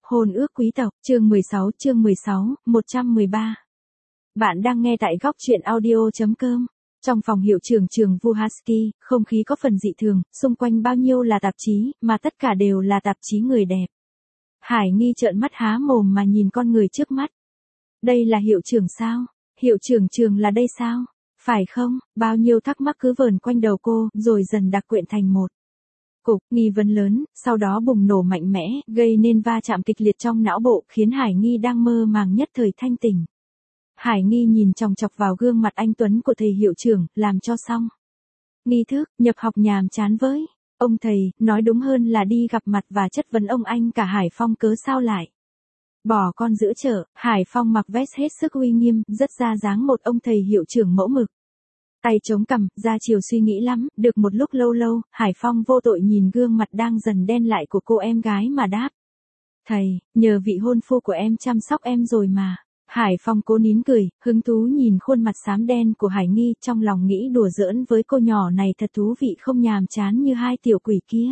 Hôn ước quý tộc, chương 16, 113. Bạn đang nghe tại góc truyện audio.com. Trong phòng hiệu trưởng trường Vuhaski, không khí có phần dị thường, xung quanh bao nhiêu là tạp chí, mà tất cả đều là tạp chí người đẹp. Hải Nghi trợn mắt há mồm mà nhìn con người trước mắt. Đây là hiệu trưởng sao? Hiệu trưởng trường là đây sao? Phải không? Bao nhiêu thắc mắc cứ vờn quanh đầu cô, rồi dần đặc quyện thành một cục nghi vấn lớn, sau đó bùng nổ mạnh mẽ, gây nên va chạm kịch liệt trong não bộ, khiến Hải Nghi đang mơ màng nhất thời thanh tỉnh. Hải Nghi nhìn chòng chọc vào gương mặt anh tuấn của thầy hiệu trưởng, làm cho xong nghi thức nhập học nhàm chán với ông thầy, nói đúng hơn là đi gặp mặt và chất vấn ông anh cả Hải Phong cớ sao lại bỏ con giữa chợ. Hải Phong mặc vest hết sức uy nghiêm, rất ra dáng một ông thầy hiệu trưởng mẫu mực. Tay chống cằm, ra chiều suy nghĩ lắm, được một lúc lâu, Hải Phong vô tội nhìn gương mặt đang dần đen lại của cô em gái mà đáp. Thầy, nhờ vị hôn phu của em chăm sóc em rồi mà. Hải Phong cố nín cười, hứng thú nhìn khuôn mặt xám đen của Hải Nghi, trong lòng nghĩ đùa giỡn với cô nhỏ này thật thú vị không nhàm chán như hai tiểu quỷ kia.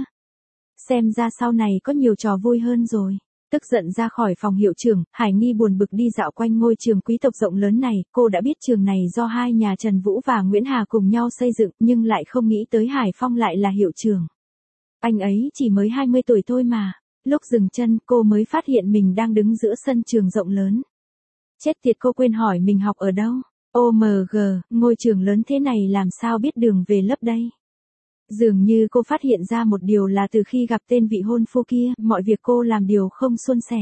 Xem ra sau này có nhiều trò vui hơn rồi. Tức giận ra khỏi phòng hiệu trưởng, Hải Nghi buồn bực đi dạo quanh ngôi trường quý tộc rộng lớn này, cô đã biết trường này do hai nhà Trần Vũ và Nguyễn Hà cùng nhau xây dựng, nhưng lại không nghĩ tới Hải Phong lại là hiệu trưởng. Anh ấy chỉ mới 20 tuổi thôi mà. Lúc dừng chân, cô mới phát hiện mình đang đứng giữa sân trường rộng lớn. Chết tiệt, cô quên hỏi mình học ở đâu. OMG, ngôi trường lớn thế này làm sao biết đường về lớp đây? Dường như cô phát hiện ra một điều là từ khi gặp tên vị hôn phu kia, mọi việc cô làm điều không suôn sẻ.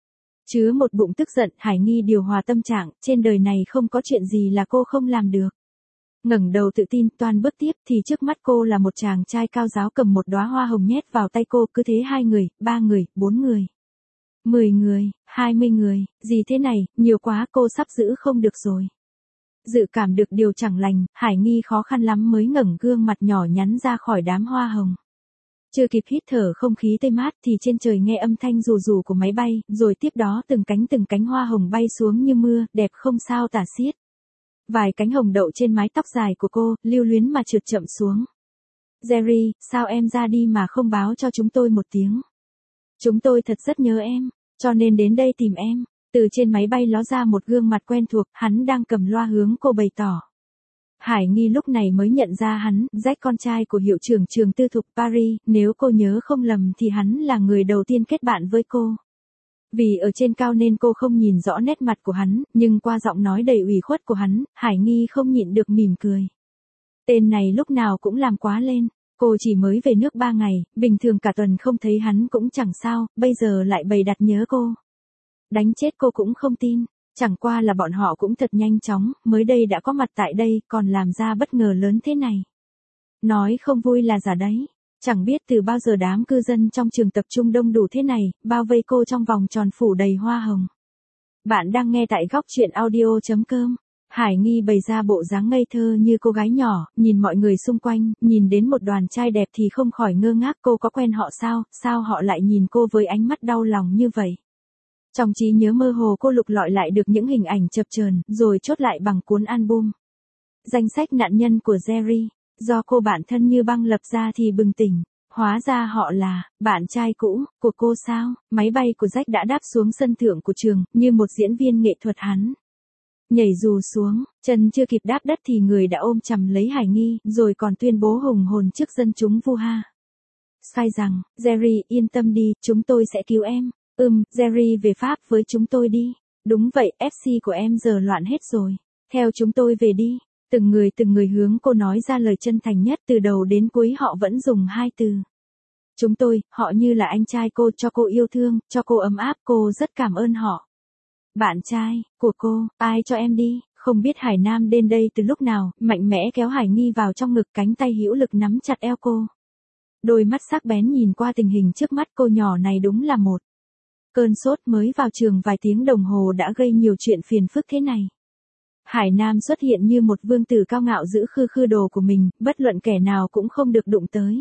Chứa một bụng tức giận, Hải Nghi điều hòa tâm trạng, trên đời này không có chuyện gì là cô không làm được. Ngẩng đầu tự tin, toan bước tiếp thì trước mắt cô là một chàng trai cao ráo cầm một đóa hoa hồng nhét vào tay cô, cứ thế 2 người, 3 người, 4 người, 10 người, 20 người, gì thế này, nhiều quá, cô sắp giữ không được rồi. Dự cảm được điều chẳng lành, Hải Nghi khó khăn lắm mới ngẩng gương mặt nhỏ nhắn ra khỏi đám hoa hồng. Chưa kịp hít thở không khí tươi mát thì trên trời nghe âm thanh rù rù của máy bay, rồi tiếp đó từng cánh hoa hồng bay xuống như mưa, đẹp không sao tả xiết. Vài cánh hồng đậu trên mái tóc dài của cô, lưu luyến mà trượt chậm xuống. Jerry, sao em ra đi mà không báo cho chúng tôi một tiếng? Chúng tôi thật rất nhớ em, cho nên đến đây tìm em. Từ trên máy bay ló ra một gương mặt quen thuộc, hắn đang cầm loa hướng cô bày tỏ. Hải Nghi lúc này mới nhận ra hắn, Jack, con trai của hiệu trưởng trường tư thục Paris, nếu cô nhớ không lầm thì hắn là người đầu tiên kết bạn với cô. Vì ở trên cao nên cô không nhìn rõ nét mặt của hắn, nhưng qua giọng nói đầy ủy khuất của hắn, Hải Nghi không nhịn được mỉm cười. Tên này lúc nào cũng làm quá lên. Cô chỉ mới về nước 3 ngày, bình thường cả tuần không thấy hắn cũng chẳng sao, bây giờ lại bày đặt nhớ cô. Đánh chết cô cũng không tin, chẳng qua là bọn họ cũng thật nhanh chóng, mới đây đã có mặt tại đây, còn làm ra bất ngờ lớn thế này. Nói không vui là giả đấy, chẳng biết từ bao giờ đám cư dân trong trường tập trung đông đủ thế này, bao vây cô trong vòng tròn phủ đầy hoa hồng. Bạn đang nghe tại góc truyện audio.com. Hải Nghi bày ra bộ dáng ngây thơ như cô gái nhỏ, nhìn mọi người xung quanh, nhìn đến một đoàn trai đẹp thì không khỏi ngơ ngác, cô có quen họ sao họ lại nhìn cô với ánh mắt đau lòng như vậy. Trong trí nhớ mơ hồ cô lục lọi lại được những hình ảnh chập chờn, rồi chốt lại bằng cuốn album. Danh sách nạn nhân của Jerry, do cô bạn thân như băng lập ra thì bừng tỉnh, hóa ra họ là bạn trai cũ của cô sao? Máy bay của Jack đã đáp xuống sân thượng của trường, như một diễn viên nghệ thuật hắn nhảy dù xuống, chân chưa kịp đáp đất thì người đã ôm chầm lấy Hải Nghi, rồi còn tuyên bố hùng hồn trước dân chúng Vuha Sky rằng, Jerry, yên tâm đi, chúng tôi sẽ cứu em. Jerry về Pháp với chúng tôi đi. Đúng vậy, FC của em giờ loạn hết rồi. Theo chúng tôi về đi. Từng người hướng cô nói ra lời chân thành nhất, từ đầu đến cuối họ vẫn dùng 2 từ. Chúng tôi, họ như là anh trai cô, cho cô yêu thương, cho cô ấm áp, cô rất cảm ơn họ. Bạn trai của cô, ai cho em đi? Không biết Hải Nam đến đây từ lúc nào, mạnh mẽ kéo Hải Nghi vào trong ngực, cánh tay hữu lực nắm chặt eo cô. Đôi mắt sắc bén nhìn qua tình hình trước mắt, cô nhỏ này đúng là một cơn sốt, mới vào trường vài tiếng đồng hồ đã gây nhiều chuyện phiền phức thế này. Hải Nam xuất hiện như một vương tử cao ngạo giữ khư đồ của mình, bất luận kẻ nào cũng không được đụng tới.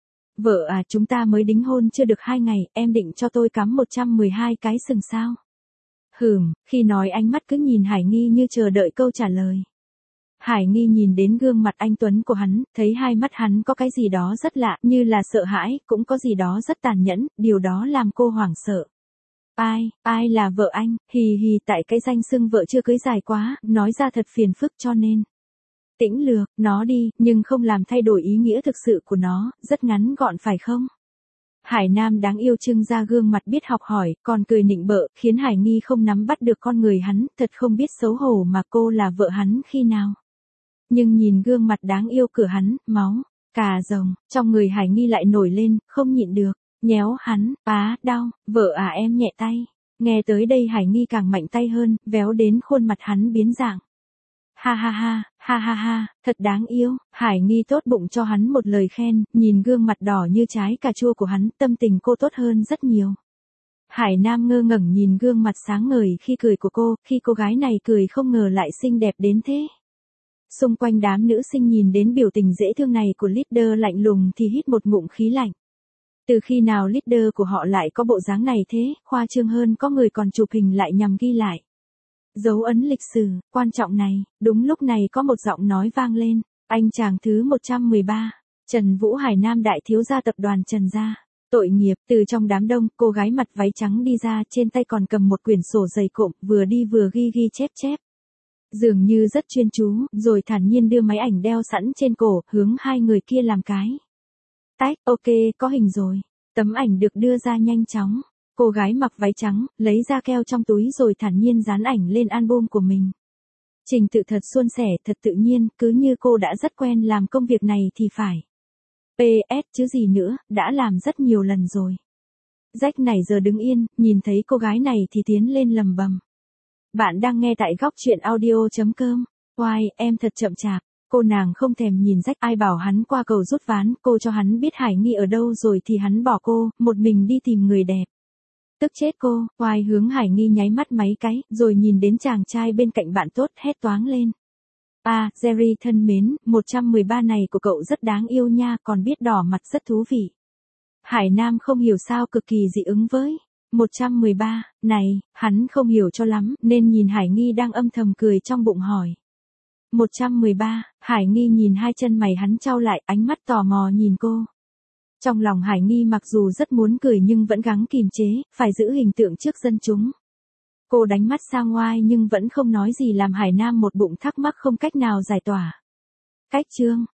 Vợ à, chúng ta mới đính hôn chưa được 2 ngày, em định cho tôi cắm 112 cái sừng sao? Khi nói ánh mắt cứ nhìn Hải Nghi như chờ đợi câu trả lời. Hải Nghi nhìn đến gương mặt anh tuấn của hắn, thấy hai mắt hắn có cái gì đó rất lạ, như là sợ hãi, cũng có gì đó rất tàn nhẫn, điều đó làm cô hoảng sợ. Ai là vợ anh, hì hì tại cái danh xưng vợ chưa cưới dài quá, nói ra thật phiền phức cho nên. Tĩnh lược, nó đi, nhưng không làm thay đổi ý nghĩa thực sự của nó, rất ngắn gọn phải không? Hải Nam đáng yêu trưng ra gương mặt biết học hỏi, còn cười nịnh bợ, khiến Hải Nghi không nắm bắt được con người hắn, thật không biết xấu hổ mà cô là vợ hắn khi nào. Nhưng nhìn gương mặt đáng yêu của hắn, máu, cà rồng, trong người Hải Nghi lại nổi lên, không nhịn được, nhéo hắn, đau, vợ à em nhẹ tay. Nghe tới đây Hải Nghi càng mạnh tay hơn, véo đến khuôn mặt hắn biến dạng. Ha, thật đáng yêu, Hải Nghi tốt bụng cho hắn một lời khen, nhìn gương mặt đỏ như trái cà chua của hắn, tâm tình cô tốt hơn rất nhiều. Hải Nam ngơ ngẩn nhìn gương mặt sáng ngời khi cười của cô, khi cô gái này cười không ngờ lại xinh đẹp đến thế. Xung quanh đám nữ sinh nhìn đến biểu tình dễ thương này của leader lạnh lùng thì hít một ngụm khí lạnh. Từ khi nào leader của họ lại có bộ dáng này thế, khoa trương hơn có người còn chụp hình lại nhằm ghi lại. Dấu ấn lịch sử, quan trọng này, đúng lúc này có một giọng nói vang lên, anh chàng thứ 113, Trần Vũ Hải Nam đại thiếu gia tập đoàn Trần gia. Tội nghiệp, từ trong đám đông, cô gái mặc váy trắng đi ra, trên tay còn cầm một quyển sổ dày cộm, vừa đi vừa ghi chép. Dường như rất chuyên chú, rồi thản nhiên đưa máy ảnh đeo sẵn trên cổ, hướng hai người kia làm cái. Tách, ok, có hình rồi. Tấm ảnh được đưa ra nhanh chóng. Cô gái mặc váy trắng, lấy ra keo trong túi rồi thản nhiên dán ảnh lên album của mình. Trình tự thật suôn sẻ, thật tự nhiên, cứ như cô đã rất quen làm công việc này thì phải. PS chứ gì nữa, đã làm rất nhiều lần rồi. Jack này giờ đứng yên, nhìn thấy cô gái này thì tiến lên lầm bầm. Bạn đang nghe tại góc truyện audio.com. Oai, em thật chậm chạp. Cô nàng không thèm nhìn Jack, ai bảo hắn qua cầu rút ván, cô cho hắn biết Hải Nghi ở đâu rồi thì hắn bỏ cô, một mình đi tìm người đẹp. Tức chết cô, Oai hướng Hải Nghi nháy mắt mấy cái, rồi nhìn đến chàng trai bên cạnh bạn tốt hét toáng lên. Jerry thân mến, 113 này của cậu rất đáng yêu nha, còn biết đỏ mặt rất thú vị. Hải Nam không hiểu sao cực kỳ dị ứng với 113, này, hắn không hiểu cho lắm, nên nhìn Hải Nghi đang âm thầm cười trong bụng hỏi. 113, Hải Nghi nhìn hai chân mày hắn chau lại, ánh mắt tò mò nhìn cô. Trong lòng Hải Nghi mặc dù rất muốn cười nhưng vẫn gắng kìm chế, phải giữ hình tượng trước dân chúng. Cô đánh mắt sang Oai nhưng vẫn không nói gì làm Hải Nam một bụng thắc mắc không cách nào giải tỏa. Cách chương